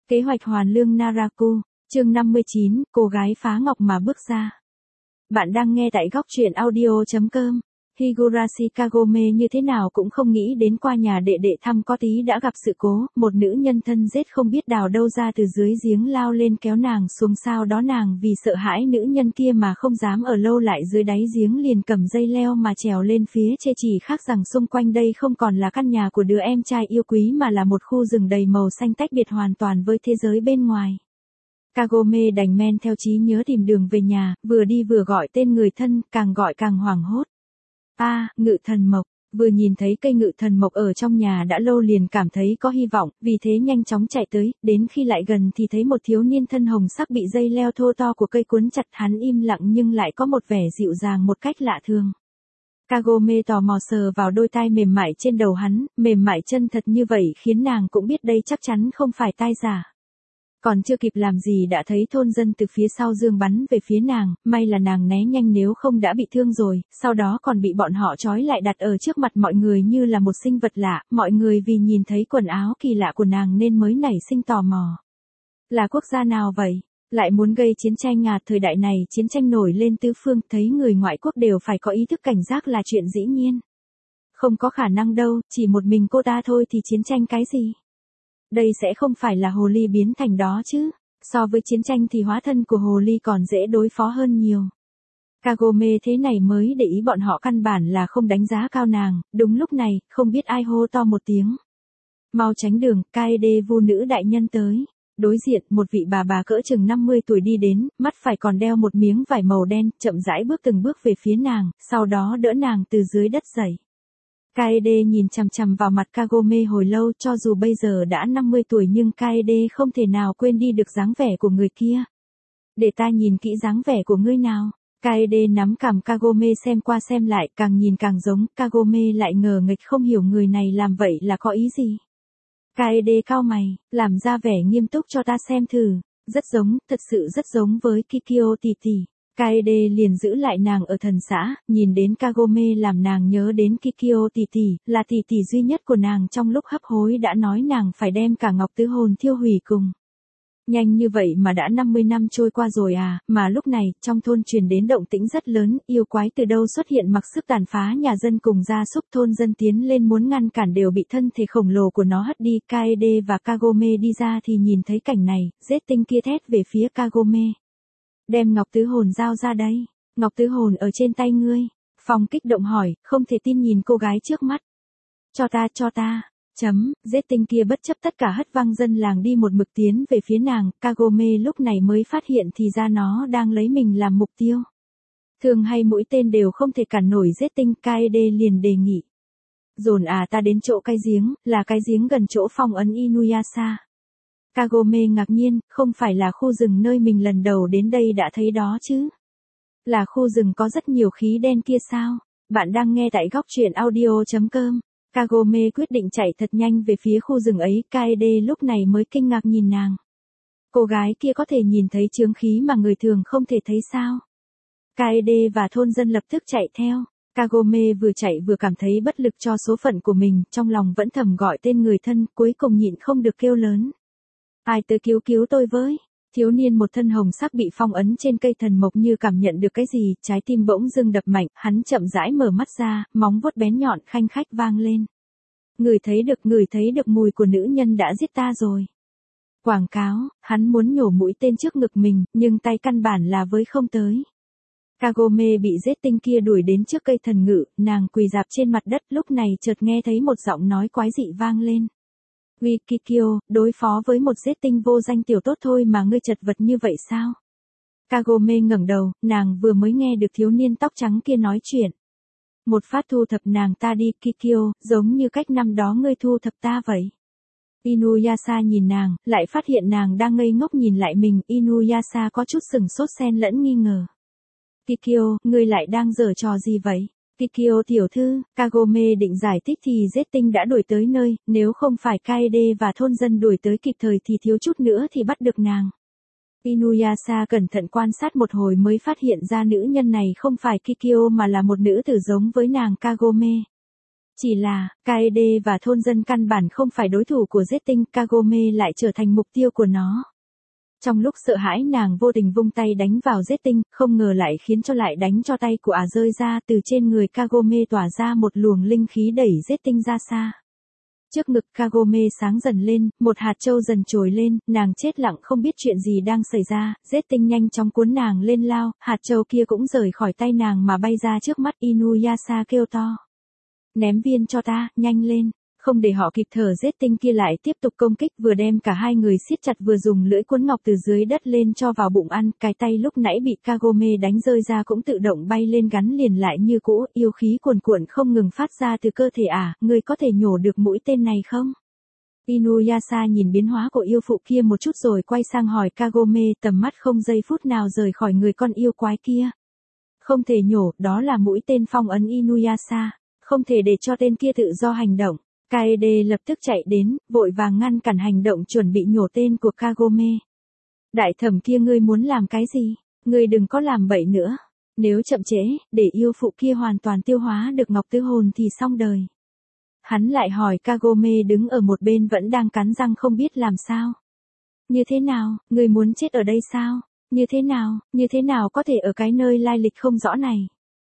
Kế hoạch hoàn lương Naraku, chương 59, cô gái phá ngọc mà bước ra. Bạn đang nghe tại góc truyện audio.com. Higurashi Kagome như thế nào cũng không nghĩ đến qua nhà đệ đệ thăm có tí đã gặp sự cố, một nữ nhân thân giết không biết đào đâu ra từ dưới giếng lao lên kéo nàng xuống, sau đó nàng vì sợ hãi nữ nhân kia mà không dám ở lâu lại dưới đáy giếng, liền cầm dây leo mà trèo lên phía trên, chỉ khác rằng xung quanh đây không còn là căn nhà của đứa em trai yêu quý mà là một khu rừng đầy màu xanh tách biệt hoàn toàn với thế giới bên ngoài. Kagome đành men theo trí nhớ tìm đường về nhà, vừa đi vừa gọi tên người thân, càng gọi càng hoảng hốt. Ngự thần mộc. Vừa nhìn thấy cây ngự thần mộc ở trong nhà đã lâu liền cảm thấy có hy vọng, vì thế nhanh chóng chạy tới, đến khi lại gần thì thấy một thiếu niên thân hồng sắc bị dây leo thô to của cây cuốn chặt, hắn im lặng nhưng lại có một vẻ dịu dàng một cách lạ thường. Kagome tò mò sờ vào đôi tai mềm mại trên đầu hắn, mềm mại chân thật như vậy khiến nàng cũng biết đây chắc chắn không phải tai giả. Còn chưa kịp làm gì đã thấy thôn dân từ phía sau giương bắn về phía nàng, may là nàng né nhanh nếu không đã bị thương rồi, sau đó còn bị bọn họ trói lại đặt ở trước mặt mọi người như là một sinh vật lạ, mọi người vì nhìn thấy quần áo kỳ lạ của nàng nên mới nảy sinh tò mò. Là quốc gia nào vậy? Lại muốn gây chiến tranh à? Thời đại này chiến tranh nổi lên tứ phương, thấy người ngoại quốc đều phải có ý thức cảnh giác là chuyện dĩ nhiên. Không có khả năng đâu, chỉ một mình cô ta thôi thì chiến tranh cái gì? Đây sẽ không phải là hồ ly biến thành đó chứ. So với chiến tranh thì hóa thân của hồ ly còn dễ đối phó hơn nhiều. Kagome thế này mới để ý bọn họ căn bản là không đánh giá cao nàng. Đúng lúc này, không biết ai hô to một tiếng. Mau tránh đường, Kaede vu nữ đại nhân tới. Đối diện, một vị bà cỡ chừng 50 tuổi đi đến, mắt phải còn đeo một miếng vải màu đen, chậm rãi bước từng bước về phía nàng, sau đó đỡ nàng từ dưới đất dậy. Kaede nhìn chằm chằm vào mặt Kagome hồi lâu, cho dù bây giờ đã 50 tuổi nhưng Kaede không thể nào quên đi được dáng vẻ của người kia. Để ta nhìn kỹ dáng vẻ của ngươi nào. Kaede nắm cằm Kagome xem qua xem lại, càng nhìn càng giống, Kagome lại ngờ nghịch không hiểu người này làm vậy là có ý gì. Kaede cau mày, làm ra vẻ nghiêm túc cho ta xem thử. Rất giống, thật sự rất giống với Kikyo tỷ tỷ. Kaede liền giữ lại nàng ở thần xã, nhìn đến Kagome làm nàng nhớ đến Kikyo tỷ tỷ, là tỷ tỷ duy nhất của nàng trong lúc hấp hối đã nói nàng phải đem cả ngọc tứ hồn thiêu hủy cùng. Nhanh như vậy mà đã 50 năm trôi qua rồi à, mà lúc này, trong thôn truyền đến động tĩnh rất lớn, yêu quái từ đâu xuất hiện mặc sức tàn phá nhà dân cùng gia súc, thôn dân tiến lên muốn ngăn cản đều bị thân thể khổng lồ của nó hất đi. Kaede và Kagome đi ra thì nhìn thấy cảnh này, giết tinh kia thét về phía Kagome. Đem ngọc tứ hồn giao ra đây. Ngọc tứ hồn ở trên tay ngươi. Phong kích động hỏi, không thể tin nhìn cô gái trước mắt. Cho ta. Giết tinh kia bất chấp tất cả hất văng dân làng đi một mực tiến về phía nàng. Kagome lúc này mới phát hiện thì ra nó đang lấy mình làm mục tiêu. Thường hay mũi tên đều không thể cản nổi giết tinh. Kaede liền đề nghị. Dồn ta đến chỗ cái giếng, là cái giếng gần chỗ phong ấn Inuyasha. Kagome ngạc nhiên, không phải là khu rừng nơi mình lần đầu đến đây đã thấy đó chứ? Là khu rừng có rất nhiều khí đen kia sao? Bạn đang nghe tại góc truyện audio.com. Kagome quyết định chạy thật nhanh về phía khu rừng ấy, Kaede lúc này mới kinh ngạc nhìn nàng. Cô gái kia có thể nhìn thấy chướng khí mà người thường không thể thấy sao? Kaede và thôn dân lập tức chạy theo. Kagome vừa chạy vừa cảm thấy bất lực cho số phận của mình, trong lòng vẫn thầm gọi tên người thân, cuối cùng nhịn không được kêu lớn. Ai tới cứu tôi với. Thiếu niên một thân hồng sắc bị phong ấn trên cây thần mộc như cảm nhận được cái gì, trái tim bỗng dưng đập mạnh, hắn chậm rãi mở mắt ra, móng vuốt bén nhọn khanh khách vang lên. Ngửi thấy được mùi của nữ nhân đã giết ta rồi. Quảng cáo, hắn muốn nhổ mũi tên trước ngực mình, nhưng tay căn bản là với không tới. Kagome bị giết tinh kia đuổi đến trước cây thần ngự, nàng quỳ rạp trên mặt đất, lúc này chợt nghe thấy một giọng nói quái dị vang lên. Uy Kikyo, đối phó với một giết tinh vô danh tiểu tốt thôi mà ngươi chật vật như vậy sao? Kagome ngẩng đầu, nàng vừa mới nghe được thiếu niên tóc trắng kia nói chuyện. Một phát thu thập nàng ta đi Kikyo, giống như cách năm đó ngươi thu thập ta vậy. Inuyasha nhìn nàng, lại phát hiện nàng đang ngây ngốc nhìn lại mình, Inuyasha có chút sừng sốt xen lẫn nghi ngờ. Kikyo, ngươi lại đang giở trò gì vậy? Kikyo tiểu thư, Kagome định giải thích thì giết tinh đã đuổi tới nơi, nếu không phải Kaede và thôn dân đuổi tới kịp thời thì thiếu chút nữa thì bắt được nàng. Inuyasha cẩn thận quan sát một hồi mới phát hiện ra nữ nhân này không phải Kikyo mà là một nữ tử giống với nàng Kagome. Chỉ là, Kaede và thôn dân căn bản không phải đối thủ của Zetting, Kagome lại trở thành mục tiêu của nó. Trong lúc sợ hãi nàng vô tình vung tay đánh vào Zetting, không ngờ lại khiến cho lại đánh cho tay của rơi ra, từ trên người Kagome tỏa ra một luồng linh khí đẩy Zetting ra xa. Trước ngực Kagome sáng dần lên, một hạt châu dần trồi lên, nàng chết lặng không biết chuyện gì đang xảy ra, Zetting nhanh chóng cuốn nàng lên lao, hạt châu kia cũng rời khỏi tay nàng mà bay ra trước mắt. Inuyasha kêu to. Ném viên cho ta, nhanh lên. Không để họ kịp thở, Zetting kia lại tiếp tục công kích, vừa đem cả hai người siết chặt vừa dùng lưỡi cuốn ngọc từ dưới đất lên cho vào bụng ăn, cái tay lúc nãy bị Kagome đánh rơi ra cũng tự động bay lên gắn liền lại như cũ, yêu khí cuồn cuộn không ngừng phát ra từ cơ thể. Ngươi có thể nhổ được mũi tên này không? Inuyasha nhìn biến hóa của yêu phụ kia một chút rồi quay sang hỏi Kagome, tầm mắt không giây phút nào rời khỏi người con yêu quái kia. Không thể nhổ, đó là mũi tên phong ấn Inuyasha, không thể để cho tên kia tự do hành động. Kaede lập tức chạy đến, vội vàng ngăn cản hành động chuẩn bị nhổ tên của Kagome. Đại thẩm kia, ngươi muốn làm cái gì? Ngươi đừng có làm bậy nữa. Nếu chậm trễ, để yêu phụ kia hoàn toàn tiêu hóa được ngọc tứ hồn thì xong đời. Hắn lại hỏi Kagome đứng ở một bên vẫn đang cắn răng không biết làm sao. Như thế nào, ngươi muốn chết ở đây sao? Như thế nào có thể ở cái nơi lai lịch không rõ này?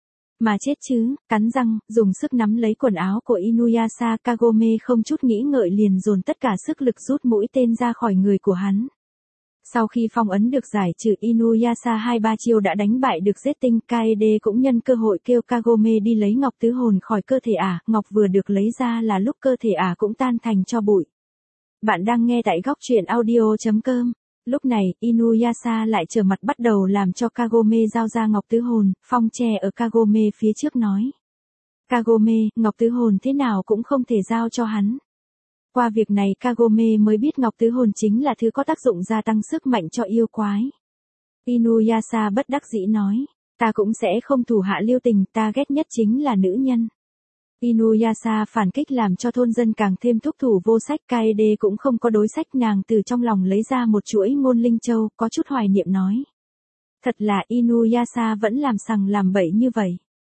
Mà chết chứ, cắn răng, dùng sức nắm lấy quần áo của Inuyasha. Kagome không chút nghĩ ngợi liền dồn tất cả sức lực rút mũi tên ra khỏi người của hắn. Sau khi phong ấn được giải trừ, Inuyasha 2-3 chiêu đã đánh bại được Zetting. Kaede cũng nhân cơ hội kêu Kagome đi lấy ngọc tứ hồn khỏi cơ thể ngọc vừa được lấy ra là lúc cơ thể cũng tan thành tro bụi. Bạn đang nghe tại góc truyện audio.com. Lúc này, Inuyasha lại trở mặt bắt đầu làm cho Kagome giao ra ngọc tứ hồn, phong che ở Kagome phía trước nói. Kagome, ngọc tứ hồn thế nào cũng không thể giao cho hắn. Qua việc này Kagome mới biết ngọc tứ hồn chính là thứ có tác dụng gia tăng sức mạnh cho yêu quái. Inuyasha bất đắc dĩ nói, ta cũng sẽ không thủ hạ lưu tình, ta ghét nhất chính là nữ nhân. Inuyasha phản kích làm cho thôn dân càng thêm thúc thủ vô sách. Kaede cũng không có đối sách, nàng từ trong lòng lấy ra một chuỗi ngôn linh châu, có chút hoài niệm nói. Thật là Inuyasha vẫn làm sằng làm bậy như vậy.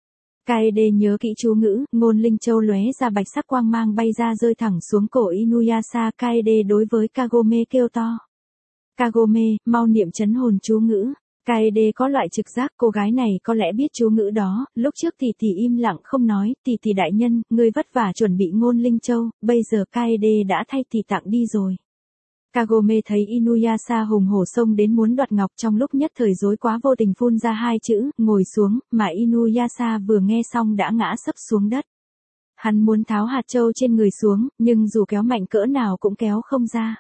Kaede nhớ kỹ chú ngữ, ngôn linh châu lóe ra bạch sắc quang mang bay ra rơi thẳng xuống cổ Inuyasha. Kaede đối với Kagome kêu to. Kagome, mau niệm trấn hồn chú ngữ. Kaede có loại trực giác cô gái này có lẽ biết chú ngữ đó, lúc trước tỷ im lặng không nói, tỷ đại nhân, ngươi vất vả chuẩn bị ngôn linh châu, bây giờ Kaede đã thay tỷ tặng đi rồi. Kagome thấy Inuyasha hùng hổ xông đến muốn đoạt ngọc, trong lúc nhất thời rối quá vô tình phun ra hai chữ, ngồi xuống, mà Inuyasha vừa nghe xong đã ngã sấp xuống đất. Hắn muốn tháo hạt châu trên người xuống, nhưng dù kéo mạnh cỡ nào cũng kéo không ra.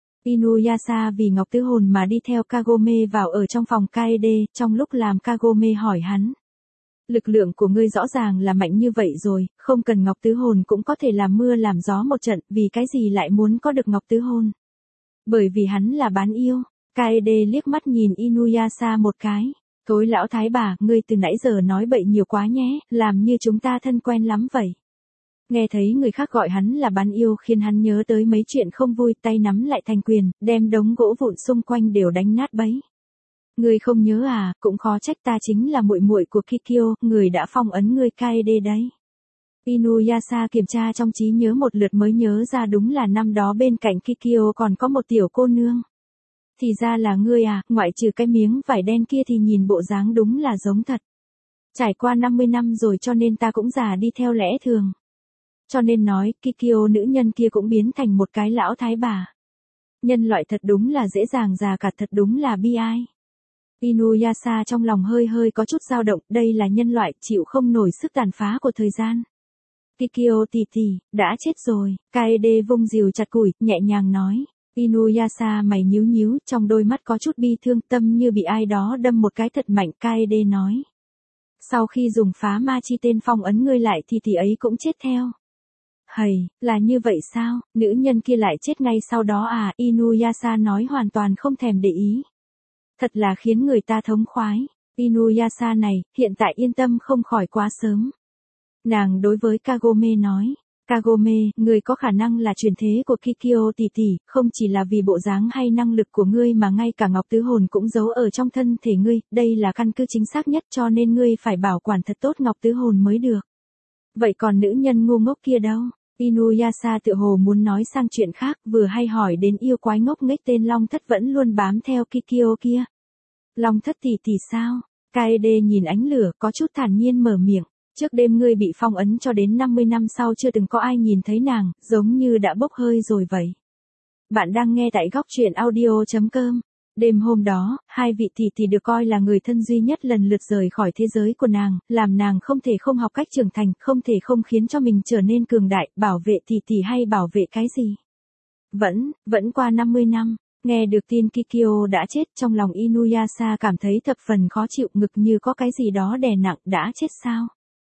Inuyasha vì ngọc tứ hồn mà đi theo Kagome vào ở trong phòng Kaede, trong lúc làm Kagome hỏi hắn. Lực lượng của ngươi rõ ràng là mạnh như vậy rồi, không cần ngọc tứ hồn cũng có thể làm mưa làm gió một trận, vì cái gì lại muốn có được ngọc tứ hồn? Bởi vì hắn là bán yêu. Kaede liếc mắt nhìn Inuyasha một cái. Thối lão thái bà, ngươi từ nãy giờ nói bậy nhiều quá nhé, làm như chúng ta thân quen lắm vậy. Nghe thấy người khác gọi hắn là bán yêu khiến hắn nhớ tới mấy chuyện không vui, tay nắm lại thành quyền, đem đống gỗ vụn xung quanh đều đánh nát bấy. Ngươi không nhớ cũng khó trách, ta chính là muội muội của Kikyo, người đã phong ấn ngươi Kaede đấy. Inuyasha kiểm tra trong trí nhớ một lượt mới nhớ ra đúng là năm đó bên cạnh Kikyo còn có một tiểu cô nương. Thì ra là ngươi ngoại trừ cái miếng vải đen kia thì nhìn bộ dáng đúng là giống thật. Trải qua 50 năm rồi cho nên ta cũng già đi theo lẽ thường. Cho nên nói, Kikyo nữ nhân kia cũng biến thành một cái lão thái bà. Nhân loại thật đúng là dễ dàng già cả, thật đúng là bi ai. Inuyasha trong lòng hơi có chút dao động, đây là nhân loại chịu không nổi sức tàn phá của thời gian. Kikyo tỷ, đã chết rồi. Kaede vung rìu chặt củi, nhẹ nhàng nói. Inuyasha mày nhíu, trong đôi mắt có chút bi thương, tâm như bị ai đó đâm một cái thật mạnh. Kaede nói. Sau khi dùng phá ma chi tên phong ấn ngươi lại thì tỷ ấy cũng chết theo. Hầy, là như vậy sao? Nữ nhân kia lại chết ngay sau đó Inuyasha nói hoàn toàn không thèm để ý. Thật là khiến người ta thống khoái. Inuyasha này, hiện tại yên tâm không khỏi quá sớm. Nàng đối với Kagome nói. Kagome, người có khả năng là truyền thế của Kikyo tỷ, không chỉ là vì bộ dáng hay năng lực của ngươi mà ngay cả ngọc tứ hồn cũng giấu ở trong thân thể ngươi, đây là căn cứ chính xác nhất cho nên ngươi phải bảo quản thật tốt ngọc tứ hồn mới được. Vậy còn nữ nhân ngu ngốc kia đâu? Inuyasha tựa hồ muốn nói sang chuyện khác, vừa hay hỏi đến yêu quái ngốc nghếch tên Long Thất vẫn luôn bám theo Kikyo kia. Long Thất tỷ tỷ sao? Kaede nhìn ánh lửa, có chút thản nhiên mở miệng. Trước đêm ngươi bị phong ấn cho đến 50 năm sau chưa từng có ai nhìn thấy nàng, giống như đã bốc hơi rồi vậy. Bạn đang nghe tại góc truyện audio.com. Đêm hôm đó, hai vị tỷ tỷ được coi là người thân duy nhất lần lượt rời khỏi thế giới của nàng, làm nàng không thể không học cách trưởng thành, không thể không khiến cho mình trở nên cường đại, bảo vệ tỷ tỷ hay bảo vệ cái gì. Vẫn qua 50 năm, nghe được tin Kikyo đã chết, trong lòng Inuyasha cảm thấy thập phần khó chịu, ngực như có cái gì đó đè nặng. Đã chết sao?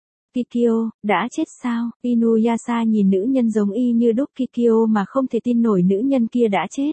Kikyo, đã chết sao? Inuyasha nhìn nữ nhân giống y như đúc Kikyo mà không thể tin nổi nữ nhân kia đã chết.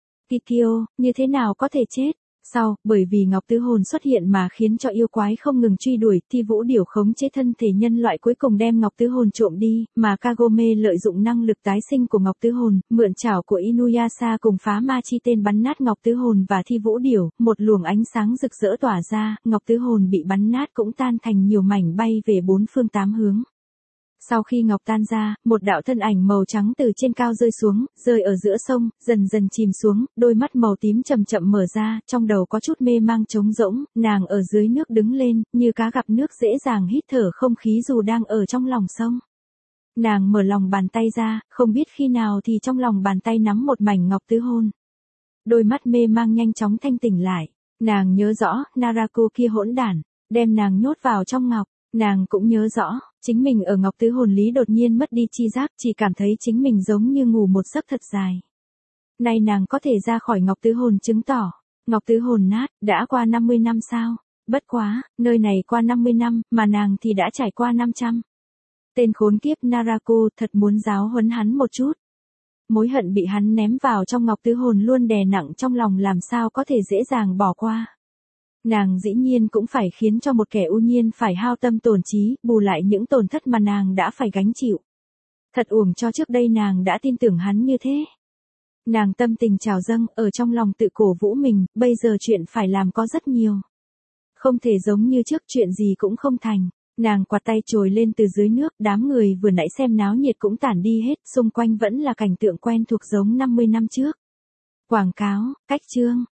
Kikyo, như thế nào có thể chết? Sau, bởi vì Ngọc Tứ Hồn xuất hiện mà khiến cho yêu quái không ngừng truy đuổi, Thi Vũ Điểu khống chế thân thể nhân loại cuối cùng đem Ngọc Tứ Hồn trộm đi, mà Kagome lợi dụng năng lực tái sinh của Ngọc Tứ Hồn, mượn chảo của Inuyasha cùng phá ma chi tên bắn nát Ngọc Tứ Hồn và Thi Vũ Điểu, một luồng ánh sáng rực rỡ tỏa ra, Ngọc Tứ Hồn bị bắn nát cũng tan thành nhiều mảnh bay về bốn phương tám hướng. Sau khi ngọc tan ra, một đạo thân ảnh màu trắng từ trên cao rơi xuống, rơi ở giữa sông, dần dần chìm xuống, đôi mắt màu tím chậm chậm mở ra, trong đầu có chút mê mang trống rỗng, nàng ở dưới nước đứng lên, như cá gặp nước dễ dàng hít thở không khí dù đang ở trong lòng sông. Nàng mở lòng bàn tay ra, không biết khi nào thì trong lòng bàn tay nắm một mảnh ngọc tứ hôn. Đôi mắt mê mang nhanh chóng thanh tỉnh lại, nàng nhớ rõ, Narako kia hỗn đản, đem nàng nhốt vào trong ngọc. Nàng cũng nhớ rõ, chính mình ở Ngọc Tứ Hồn Lý đột nhiên mất đi chi giác, chỉ cảm thấy chính mình giống như ngủ một giấc thật dài. Nay nàng có thể ra khỏi Ngọc Tứ Hồn chứng tỏ, Ngọc Tứ Hồn nát, đã qua 50 năm sao? Bất quá, nơi này qua 50 năm, mà nàng thì đã trải qua 500. Tên khốn kiếp Narako thật muốn giáo huấn hắn một chút. Mối hận bị hắn ném vào trong Ngọc Tứ Hồn luôn đè nặng trong lòng, làm sao có thể dễ dàng bỏ qua. Nàng dĩ nhiên cũng phải khiến cho một kẻ u nhiên phải hao tâm tổn trí, bù lại những tổn thất mà nàng đã phải gánh chịu. Thật uổng cho trước đây nàng đã tin tưởng hắn như thế. Nàng tâm tình trào dâng, ở trong lòng tự cổ vũ mình, bây giờ chuyện phải làm có rất nhiều. Không thể giống như trước, chuyện gì cũng không thành. Nàng quạt tay trồi lên từ dưới nước, đám người vừa nãy xem náo nhiệt cũng tản đi hết, xung quanh vẫn là cảnh tượng quen thuộc giống 50 năm trước. Quảng cáo, cách chương.